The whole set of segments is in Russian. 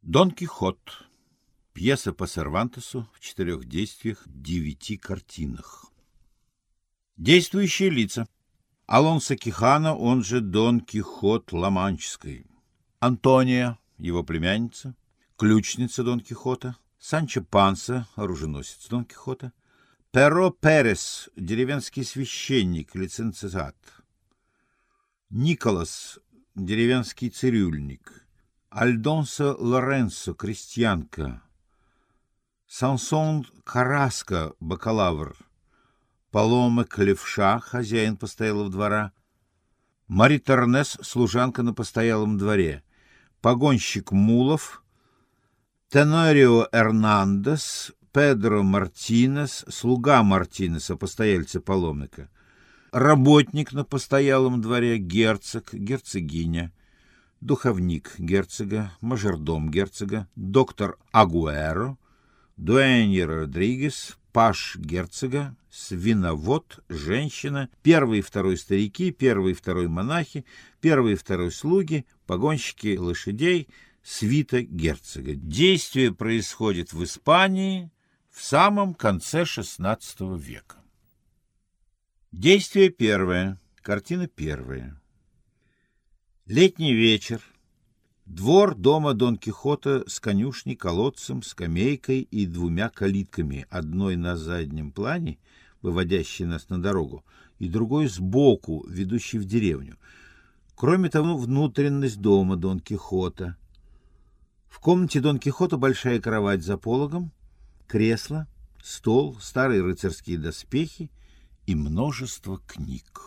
Дон Кихот. Пьеса по Сервантесу в 4 действиях, 9 картинах. Действующие лица. Алонсо Кихана, он же Дон Кихот Ла-Манческий. Антония, его племянница, ключница Дон Кихота. Санчо Панса, оруженосец Дон Кихота. Перо Перес, деревенский священник, лиценциат. Николас, деревенский цирюльник. Альдонсо Лоренцо, крестьянка. Сансон Караско, бакалавр. Палома Клевша, хозяин постоялого двора. Мари Торнес, служанка на постоялом дворе. Погонщик Мулов. Тенорио Эрнандес, Педро Мартинес, слуга Мартинеса, постояльца паломника. Работник на постоялом дворе, герцог, герцогиня. Духовник герцога, мажордом герцога, доктор Агуэро, дуэнья Родригес, паж герцога, свиновод, женщина, первый и второй старики, первый и второй монахи, первый и второй слуги, погонщики лошадей, свита герцога. Действие происходит в Испании в самом конце XVI века. Действие первое. Картина первая. Летний вечер. Двор дома Дон Кихота с конюшней, колодцем, скамейкой и 2 калитками, одной на заднем плане, выводящей нас на дорогу, и другой сбоку, ведущей в деревню. Кроме того, внутренность дома Дон Кихота. В комнате Дон Кихота большая кровать за пологом, кресло, стол, старые рыцарские доспехи и множество книг.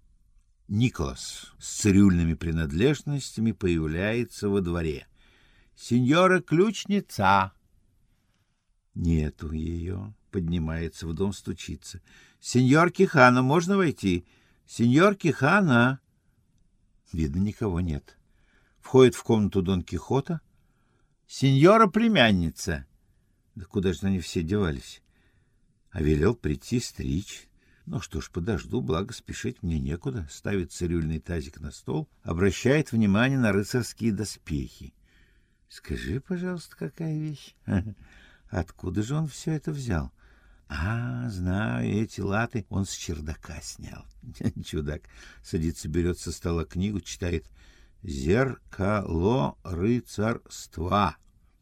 Николас с цирюльными принадлежностями появляется во дворе. «Сеньора ключница!» Нету ее. Поднимается в дом, стучится. «Сеньор Кихана, можно войти? Сеньор Кихана!» Видно, никого нет. Входит в комнату Дон Кихота. «Сеньора племянница!» Да куда же они все девались? А велел прийти стричь. Ну что ж, подожду, благо спешить мне некуда. Ставит цирюльный тазик на стол, обращает внимание на рыцарские доспехи. Скажи, пожалуйста, какая вещь? Откуда же он все это взял? А, знаю, эти латы он с чердака снял. Чудак. Садится, берет со стола книгу, читает «Зеркало рыцарства».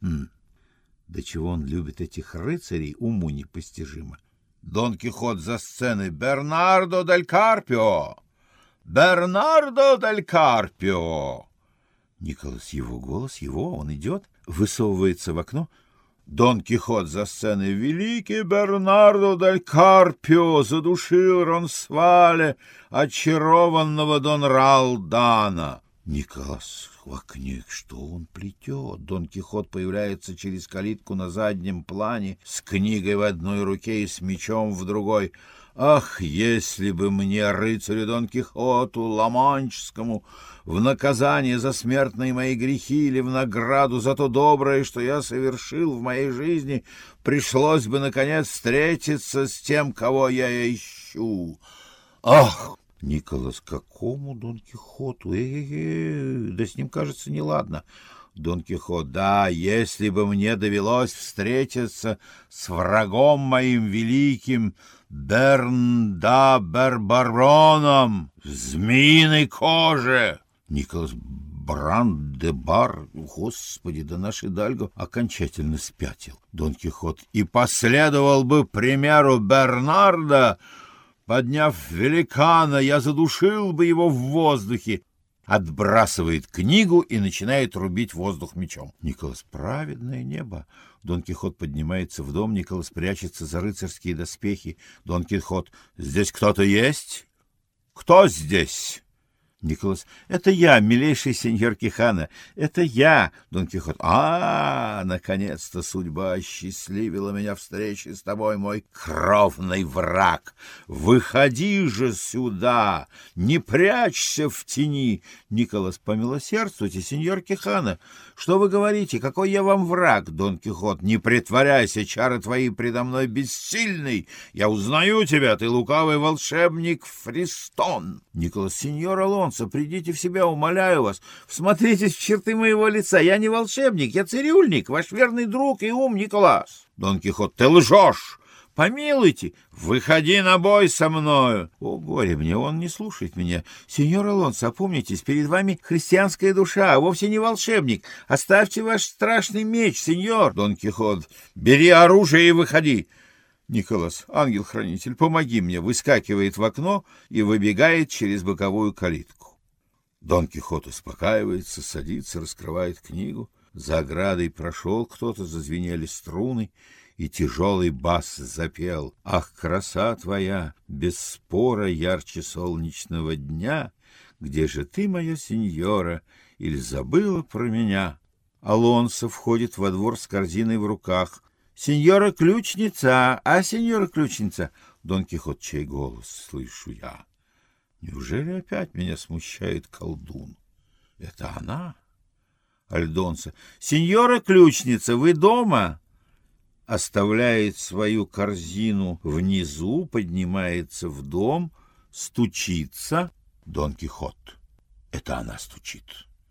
До чего он любит этих рыцарей, уму непостижимо. Дон Кихот за сценой. «Бернардо дель Карпио! Бернардо дель Карпио!» Николас, его голос, его, он идет, высовывается в окно. Дон Кихот за сценой. «Великий Бернардо дель Карпио задушил Ронсвале, очарованного Дон Ралдана». Николас в окне, что он плетет? Дон Кихот появляется через калитку на заднем плане с книгой в одной руке и с мечом в другой. Ах, если бы мне, рыцарю Дон Кихоту Ла-Манческому, в наказание за смертные мои грехи или в награду за то доброе, что я совершил в моей жизни, пришлось бы, наконец, встретиться с тем, кого я ищу. Ах! Николас, какому Дон Кихоту? Да с ним, кажется, неладно. Дон Кихот, да, если бы мне довелось встретиться с врагом моим великим Берн-да-Барбароном в змеиной коже. Николас, Бран-де-Бар, господи, да наш Идальго окончательно спятил. Дон Кихот, и последовал бы примеру Бернарда. Подняв великана, я задушил бы его в воздухе. Отбрасывает книгу и начинает рубить воздух мечом. Николас, праведное небо. Дон Кихот поднимается в дом, Николас прячется за рыцарские доспехи. Дон Кихот, здесь кто-то есть? Кто здесь? Николас, это я, милейший сеньор Кихана, это я, Дон Кихот. Наконец-то судьба осчастливила меня встречей с тобой, мой кровный враг. Выходи же сюда, не прячься в тени. Николас, помилосердствуйте, сеньор Кихана. Что вы говорите, какой я вам враг, Дон Кихот? Не притворяйся, чары твои предо мной бессильны. Я узнаю тебя, ты лукавый волшебник Фристон. Николас, сеньор Алонсо, Альдонсо, придите в себя, умоляю вас. Всмотритесь в черты моего лица. Я не волшебник, я цирюльник, ваш верный друг и Николас. Дон Кихот: ты лжешь! Помилуйте, выходи на бой со мною. О, горе мне, он не слушает меня. Сеньор Алонсо, опомнитесь, перед вами христианская душа, а вовсе не волшебник. Оставьте ваш страшный меч, сеньор. Дон Кихот: бери оружие и выходи. Николас: ангел-хранитель, помоги мне, выскакивает в окно и выбегает через боковую калитку. Дон Кихот успокаивается, садится, раскрывает книгу. За оградой прошел кто-то, зазвенели струны, и тяжелый бас запел: ах, краса твоя, без спора ярче солнечного дня, где же ты, моя сеньора, или забыла про меня? Алонсо входит во двор с корзиной в руках. Сеньора ключница, а сеньора ключница? Дон Кихот: чей голос слышу я? Неужели опять меня смущает колдун? Это она? Альдонсо: сеньора ключница, вы дома? Оставляет свою корзину внизу, поднимается в дом, стучится. Дон Кихот: это она стучит.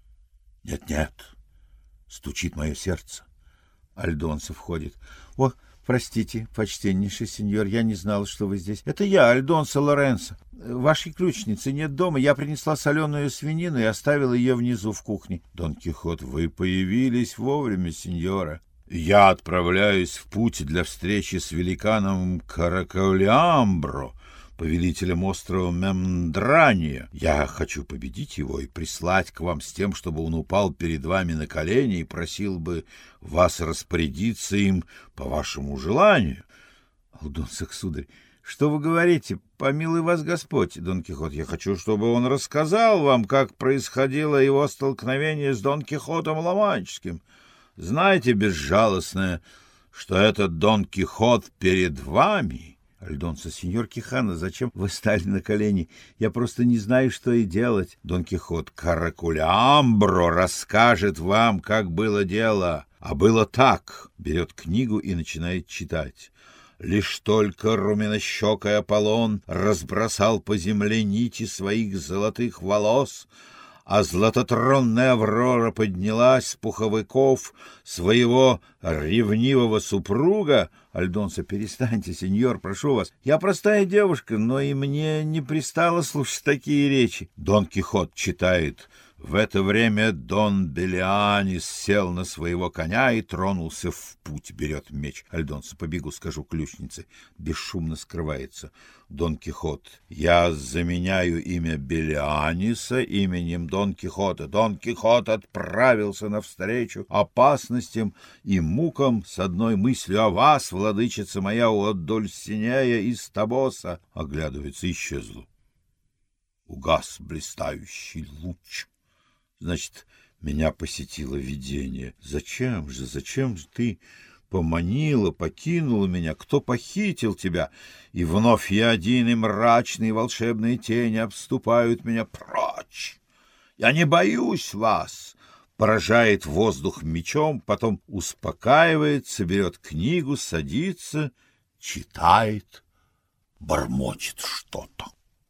Нет, стучит мое сердце. Альдонсо входит. О, простите, почтеннейший сеньор, я не знал, что вы здесь. Это я, Альдонсо Лоренцо. Вашей ключницы нет дома. Я принесла соленую свинину и оставила ее внизу в кухне. Дон Кихот: вы появились вовремя, сеньора. Я отправляюсь в путь для встречи с великаном Каракалиамбро, повелителем острова Мемдрания. Я хочу победить его и прислать к вам с тем, чтобы он упал перед вами на колени и просил бы вас распорядиться им по вашему желанию. Альдонсо: сударь, что вы говорите? Помилуй вас Господь. Дон Кихот: я хочу, чтобы он рассказал вам, как происходило его столкновение с Дон Кихотом Ла-Манческим. Знаете, безжалостное, что этот Дон Кихот перед вами? Альдонсо: сеньор Кихано, зачем вы стали на колени? Я просто не знаю, что и делать. Дон Кихот: Каракалиамбро расскажет вам, как было дело. А было так. Берет книгу и начинает читать. Лишь только румянощекий Аполлон разбросал по земле нити своих золотых волос, а златотронная Аврора поднялась с пуховиков своего ревнивого супруга. Альдонсо: перестаньте, сеньор, прошу вас. Я простая девушка, но и мне не пристало слушать такие речи. Дон Кихот читает. В это время Дон Белианис сел на своего коня и тронулся в путь. Берет меч. Альдонсо: побегу, скажу ключнице. Бесшумно скрывается. Дон Кихот: я заменяю имя Белианиса именем Дон Кихота. Дон Кихот отправился навстречу опасностям и мукам с одной мыслью о вас, владычица моя, от Дульсинея из Табоса. Оглядывается, исчезло. Угас блистающий луч. Значит, меня посетило видение. Зачем же ты поманила, покинула меня? Кто похитил тебя? И вновь я один, и мрачные волшебные тени обступают меня. Прочь! Я не боюсь вас! Поражает воздух мечом, потом успокаивается, берет книгу, садится, читает, бормочет что-то.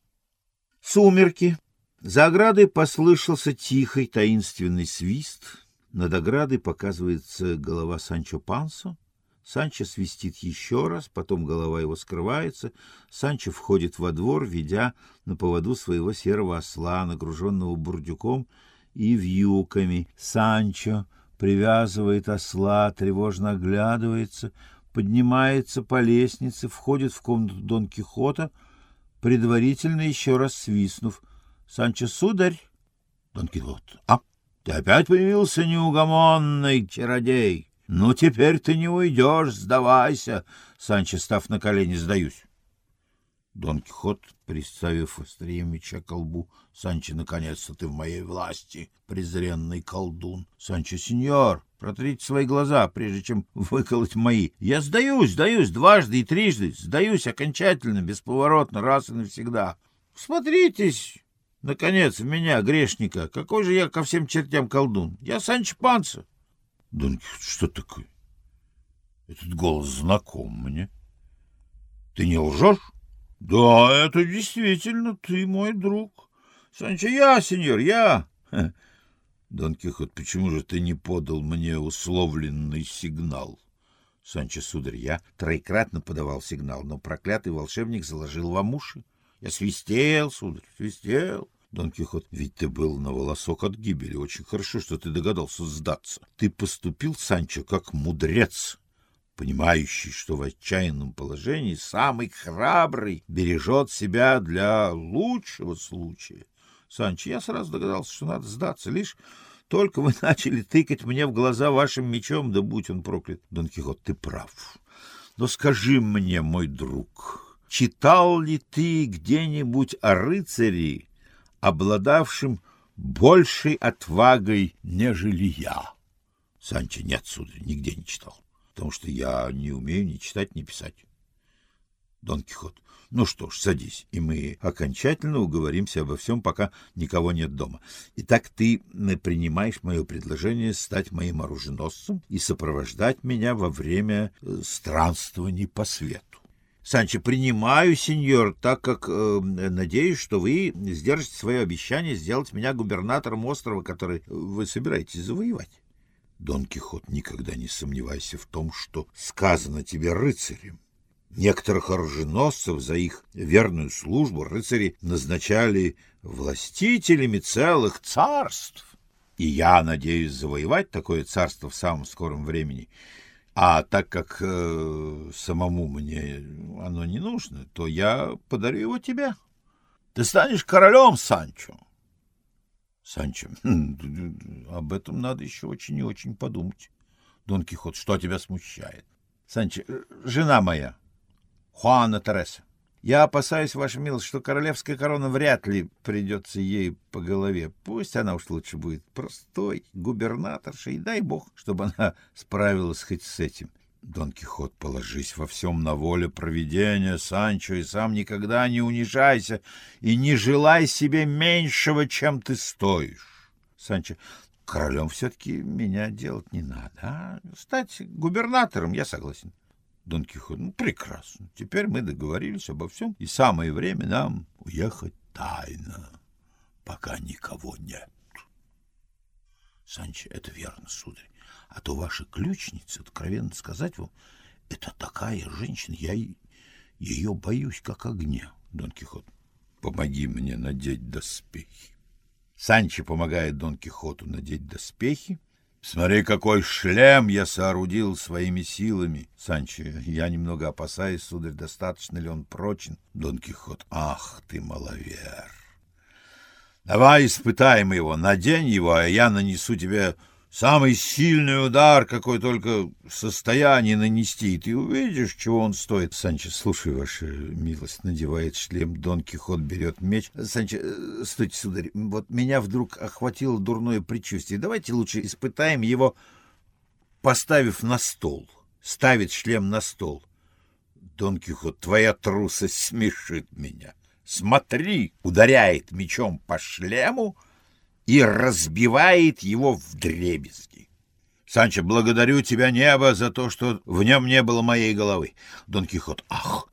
Сумерки. За оградой послышался тихий таинственный свист. Над оградой показывается голова Санчо Пансо. Санчо свистит еще раз, потом голова его скрывается. Санчо входит во двор, ведя на поводу своего серого осла, нагруженного бурдюком и вьюками. Санчо привязывает осла, тревожно оглядывается, поднимается по лестнице, входит в комнату Дон Кихота, предварительно еще раз свистнув. Санчо: сударь. Дон Кихот: а, ты опять появился, неугомонный чародей? Ну, теперь ты не уйдешь, сдавайся. Санчо, став на колени: сдаюсь. Дон Кихот, приставив острие меча к колбу: Санчо, наконец-то ты в моей власти, презренный колдун. Санчо: сеньор, протрите свои глаза, прежде чем выколоть мои. Я сдаюсь, дважды и трижды, сдаюсь окончательно, бесповоротно, раз и навсегда. Смотритесь, наконец, в меня, грешника. Какой же я ко всем чертям колдун? Я Санчо Пансо. Дон Кихот: что такое? Этот голос знаком мне. Ты не лжешь? Да, это действительно ты, мой друг. Санчо, я, сеньор, я. Дон Кихот, почему же ты не подал мне условленный сигнал? Санчо, сударь, я троекратно подавал сигнал, но проклятый волшебник заложил вам уши. Я свистел, сударь, свистел. Дон Кихот, ведь ты был на волосок от гибели. Очень хорошо, что ты догадался сдаться. Ты поступил, Санчо, как мудрец, понимающий, что в отчаянном положении самый храбрый бережет себя для лучшего случая. Санчо, я сразу догадался, что надо сдаться. Лишь только вы начали тыкать мне в глаза вашим мечом, да будь он проклят. Дон Кихот, ты прав. Но скажи мне, мой друг, читал ли ты где-нибудь о рыцаре, обладавшем большей отвагой, нежели я? Санчо, нет, сударь, нигде не читал, потому что я не умею ни читать, ни писать. Дон Кихот, ну что ж, садись, и мы окончательно уговоримся обо всем, пока никого нет дома. Итак, ты принимаешь мое предложение стать моим оруженосцем и сопровождать меня во время странствований по свету. Санчо, принимаю, сеньор, так как надеюсь, что вы сдержите свое обещание сделать меня губернатором острова, который вы собираетесь завоевать. Дон Кихот, никогда не сомневайся в том, что сказано тебе рыцарем. Некоторых оруженосцев за их верную службу рыцари назначали властителями целых царств. И я надеюсь завоевать такое царство в самом скором времени. А так как самому мне оно не нужно, то я подарю его тебе. Ты станешь королем, Санчо. Санчо, об этом надо еще очень и очень подумать. Дон Кихот, что тебя смущает? Санчо, жена моя, Хуана Тереса. Я опасаюсь, ваша милость, что королевская корона вряд ли придется ей по голове. Пусть она уж лучше будет простой губернаторшей, дай бог, чтобы она справилась хоть с этим. Дон Кихот, положись во всем на волю провидения, Санчо, и сам никогда не унижайся и не желай себе меньшего, чем ты стоишь. Санчо, королем все-таки меня делать не надо, а стать губернатором я согласен. Дон Кихот, ну, прекрасно. Теперь мы договорились обо всем, и самое время нам уехать тайно, пока никого нет. Санчо, это верно, сударь. А то ваша ключница, откровенно сказать вам, это такая женщина, я ее боюсь, как огня. Дон Кихот, помоги мне надеть доспехи. Санчо помогает Дон Кихоту надеть доспехи. Смотри, какой шлем я соорудил своими силами. Санчо, я немного опасаюсь, сударь, достаточно ли он прочен. Дон Кихот, ах ты, маловер. Давай испытаем его, надень его, а я нанесу тебе самый сильный удар, какой только в состоянии нанести. И ты увидишь, чего он стоит. Санчо, слушай, ваша милость, надевает шлем. Дон Кихот берет меч. Санчо, стойте, сударь, вот меня вдруг охватило дурное предчувствие. Давайте лучше испытаем его, поставив на стол. Ставит шлем на стол. Дон Кихот, твоя трусость смешит меня. Смотри, ударяет мечом по шлему и разбивает его вдребезги. Санчо, благодарю тебя, небо, за то, что в нем не было моей головы. Дон Кихот, ах!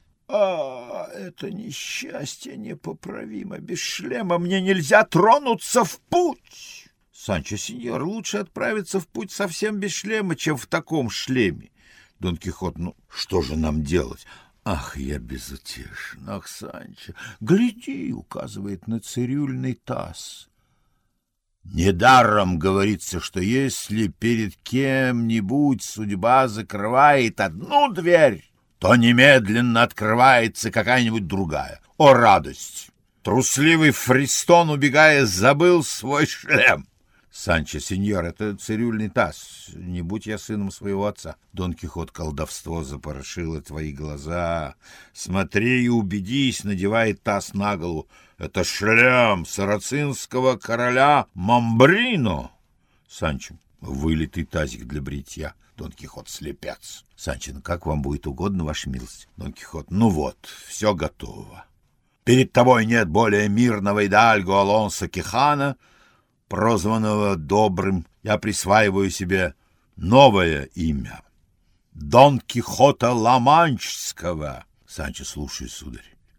Это несчастье непоправимо. Без шлема мне нельзя тронуться в путь. Санчо, сеньор, лучше отправиться в путь совсем без шлема, чем в таком шлеме. Дон Кихот, ну, что же нам делать? Ах, я безутешен. Ах, Санчо, гляди, указывает на цирюльный таз. Недаром говорится, что если перед кем-нибудь судьба закрывает одну дверь, то немедленно открывается какая-нибудь другая. О, радость! Трусливый Фристон, убегая, забыл свой шлем. Санчо, сеньор, это цирюльный таз, не будь я сыном своего отца. Дон Кихот, колдовство запорошило твои глаза. Смотри и убедись, надевает таз на голову. Это шлем сарацинского короля Мамбрино. Санчо, вылитый тазик для бритья. Дон Кихот, слепец. Санчо, ну как вам будет угодно, ваша милость. Дон Кихот, ну вот, все готово. Перед тобой нет более мирного идальго Алонсо Кихана, прозванного Добрым. Я присваиваю себе новое имя. Дон Кихота Ла-Манчского. Санчо, слушай, сударь.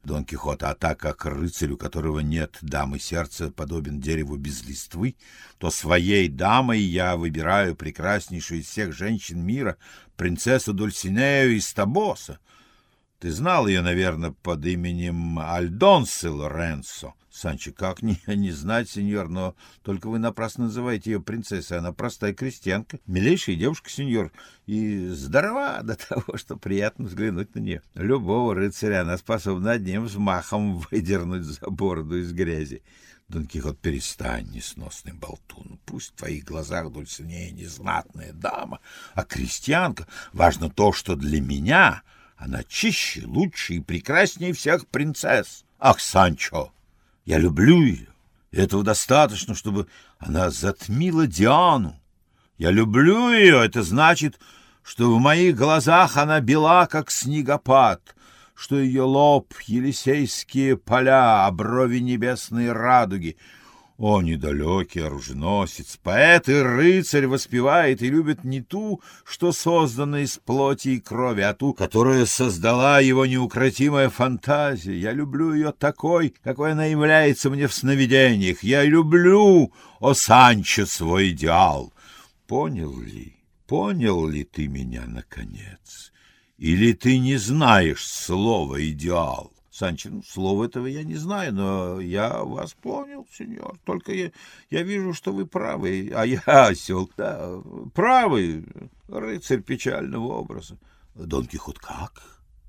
Дон Кихот, а так как рыцарь, у которого нет дамы сердца, подобен дереву без листвы, то своей дамой я выбираю прекраснейшую из всех женщин мира, принцессу Дульсинею из Табоса. Ты знал ее, наверное, под именем Альдонсы Лоренцо. Санчо, как не знать, сеньор, но только вы напрасно называете ее принцессой. Она простая крестьянка, милейшая девушка, сеньор, и здорова до того, что приятно взглянуть на нее. Любого рыцаря она способна одним взмахом выдернуть за бороду из грязи. Дон Кихот, перестань, несносный болтун. Пусть в твоих глазах Дульсинея не знатная дама, а крестьянка. Важно то, что для меня она чище, лучше и прекраснее всех принцесс. Ах, Санчо, я люблю ее, и этого достаточно, чтобы она затмила Диану. Я люблю ее, это значит, что в моих глазах она бела, как снегопад, что ее лоб — Елисейские поля, а брови — небесные радуги. О, недалекий оруженосец, поэт и рыцарь воспевает и любит не ту, что создана из плоти и крови, а ту, которую создала его неукротимая фантазия. Я люблю ее такой, какой она является мне в сновидениях. Я люблю, о Санчо, свой идеал. Понял ли ты меня, наконец? Или ты не знаешь слова «идеал»? Санчо, слова этого я не знаю, но я вас понял, сеньор. Только я вижу, что вы правы, а я осел. Да, правый, рыцарь печального образа. Дон Кихот, как?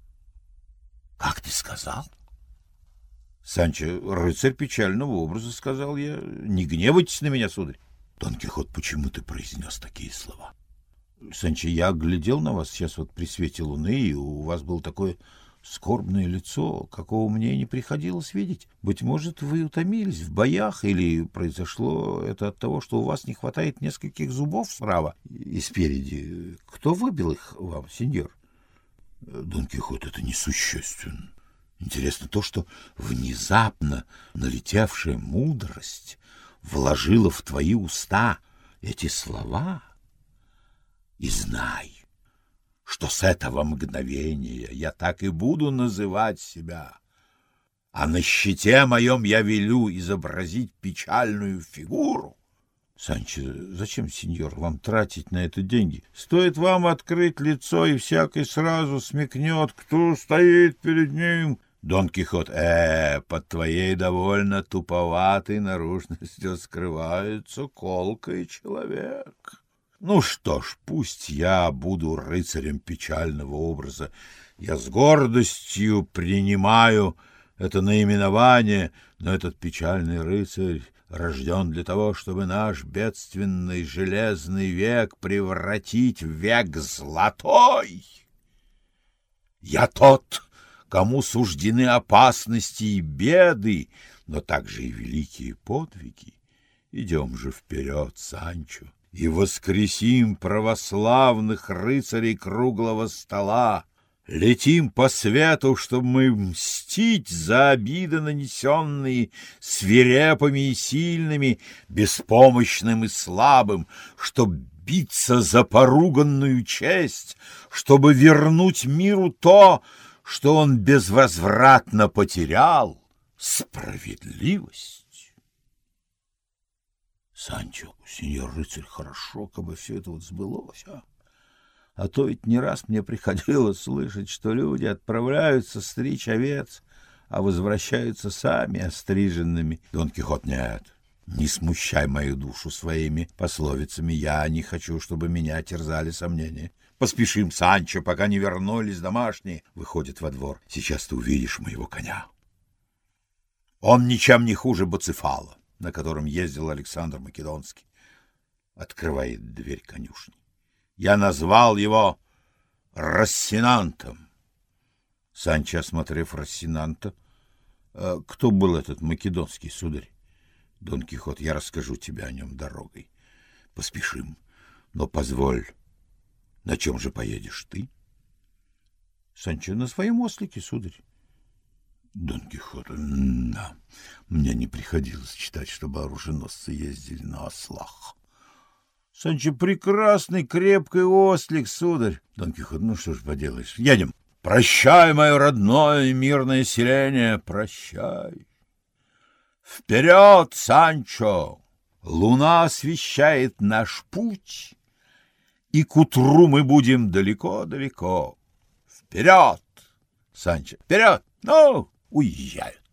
Как ты сказал? Санчо, рыцарь печального образа, сказал я. Не гневайтесь на меня, сударь. Дон Кихот, почему ты произнес такие слова? Санчо, я глядел на вас сейчас вот при свете луны, и у вас было такое скорбное лицо, какого мне не приходилось видеть. Быть может, вы утомились в боях, или произошло это от того, что у вас не хватает нескольких зубов справа и спереди. Кто выбил их вам, сеньор? Дон Кихот, это несущественно. Интересно то, что внезапно налетевшая мудрость вложила в твои уста эти слова. И знай, что с этого мгновения я так и буду называть себя, а на щите моем я велю изобразить печальную фигуру. Санчо, зачем, сеньор, вам тратить на это деньги? Стоит вам открыть лицо, и всякий сразу смекнет, кто стоит перед ним. Дон Кихот, под твоей довольно туповатой наружностью скрывается колкий человек. Ну что ж, пусть я буду рыцарем печального образа. Я с гордостью принимаю это наименование, но этот печальный рыцарь рожден для того, чтобы наш бедственный железный век превратить в век золотой. Я тот, кому суждены опасности и беды, но также и великие подвиги. Идем же вперед, Санчо, и воскресим православных рыцарей круглого стола. Летим по свету, чтобы мы мстить за обиды, нанесенные свирепыми и сильными, беспомощным и слабым, чтоб биться за поруганную честь, чтобы вернуть миру то, что он безвозвратно потерял — справедливость. Санчо, сеньор рыцарь, хорошо, как бы все это вот сбылось, а то ведь не раз мне приходилось слышать, что люди отправляются стричь овец, а возвращаются сами остриженными. Дон Кихот, нет, не смущай мою душу своими пословицами, я не хочу, чтобы меня терзали сомнения. Поспешим, Санчо, пока не вернулись домашние. Выходит во двор. Сейчас ты увидишь моего коня. Он ничем не хуже Буцефала, на котором ездил Александр Македонский. Открывает дверь конюшни. Я назвал его Рассинантом. Санчо, осмотрев Рассинанта: кто был этот Македонский, сударь? Дон Кихот, я расскажу тебе о нем дорогой. Поспешим, но позволь, на чем же поедешь ты? Санчо, на своем ослике, сударь. Дон Кихот, да, мне не приходилось читать, чтобы оруженосцы ездили на ослах. Санчо, прекрасный крепкий ослик, сударь. Дон Кихот, ну что ж поделаешь, едем. Прощай, мое родное и мирное селение, прощай. Вперед, Санчо! Луна освещает наш путь, и к утру мы будем далеко-далеко. Вперед, Санчо, вперед! Ну, уезжают.